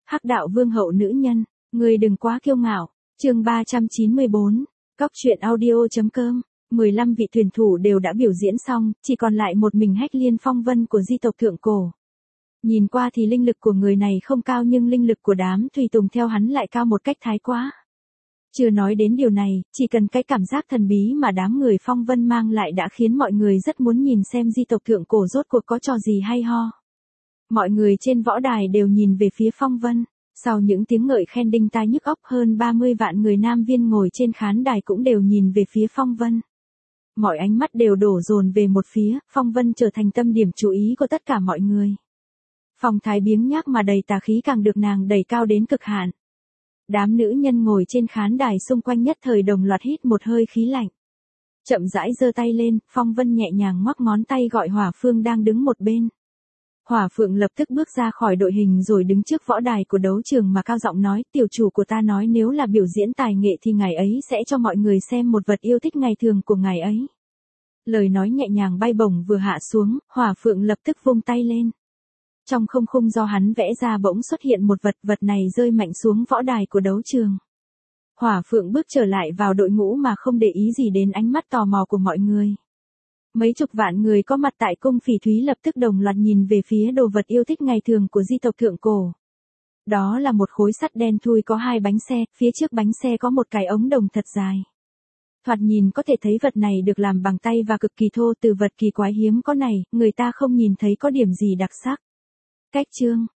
Hắc đạo vương hậu nữ nhân, người đừng quá kiêu ngạo. Chương 394, Cóc truyện audio.com. 15 vị tuyển thủ đều đã biểu diễn xong, chỉ còn lại một mình Hách Liên phong vân của di tộc thượng cổ. Nhìn qua thì linh lực của người này không cao nhưng linh lực của đám tùy tùng theo hắn lại cao một cách thái quá. Chưa nói đến điều này, chỉ cần cái cảm giác thần bí mà đám người phong vân mang lại đã khiến mọi người rất muốn nhìn xem di tộc thượng cổ rốt cuộc có trò gì hay ho. Mọi người trên võ đài đều nhìn về phía phong vân. Sau những tiếng ngợi khen đinh tai nhức óc, hơn 30 vạn người nam viên ngồi trên khán đài cũng đều nhìn về phía phong vân. Mọi ánh mắt đều đổ dồn về một phía, phong vân trở thành tâm điểm chú ý của tất cả mọi người. Phong thái biếng nhác mà đầy tà khí càng được nàng đẩy cao đến cực hạn. Đám nữ nhân ngồi trên khán đài xung quanh nhất thời đồng loạt hít một hơi khí lạnh. Chậm rãi giơ tay lên, phong vân nhẹ nhàng ngoắc ngón tay gọi Hỏa Phương đang đứng một bên. Hỏa Phượng lập tức bước ra khỏi đội hình rồi đứng trước võ đài của đấu trường mà cao giọng nói, tiểu chủ của ta nói nếu là biểu diễn tài nghệ thì ngài ấy sẽ cho mọi người xem một vật yêu thích ngày thường của ngài ấy. Lời nói nhẹ nhàng bay bổng vừa hạ xuống, Hỏa Phượng lập tức vung tay lên. Trong không khung do hắn vẽ ra bỗng xuất hiện một vật này rơi mạnh xuống võ đài của đấu trường. Hỏa Phượng bước trở lại vào đội ngũ mà không để ý gì đến ánh mắt tò mò của mọi người. Mấy chục vạn người có mặt tại cung Phỉ Thúy lập tức đồng loạt nhìn về phía đồ vật yêu thích ngày thường của di tộc thượng cổ. Đó là một khối sắt đen thui có hai bánh xe, phía trước bánh xe có một cái ống đồng thật dài. Thoạt nhìn có thể thấy vật này được làm bằng tay và cực kỳ thô, từ vật kỳ quái hiếm có này, người ta không nhìn thấy có điểm gì đặc sắc. Cách chương,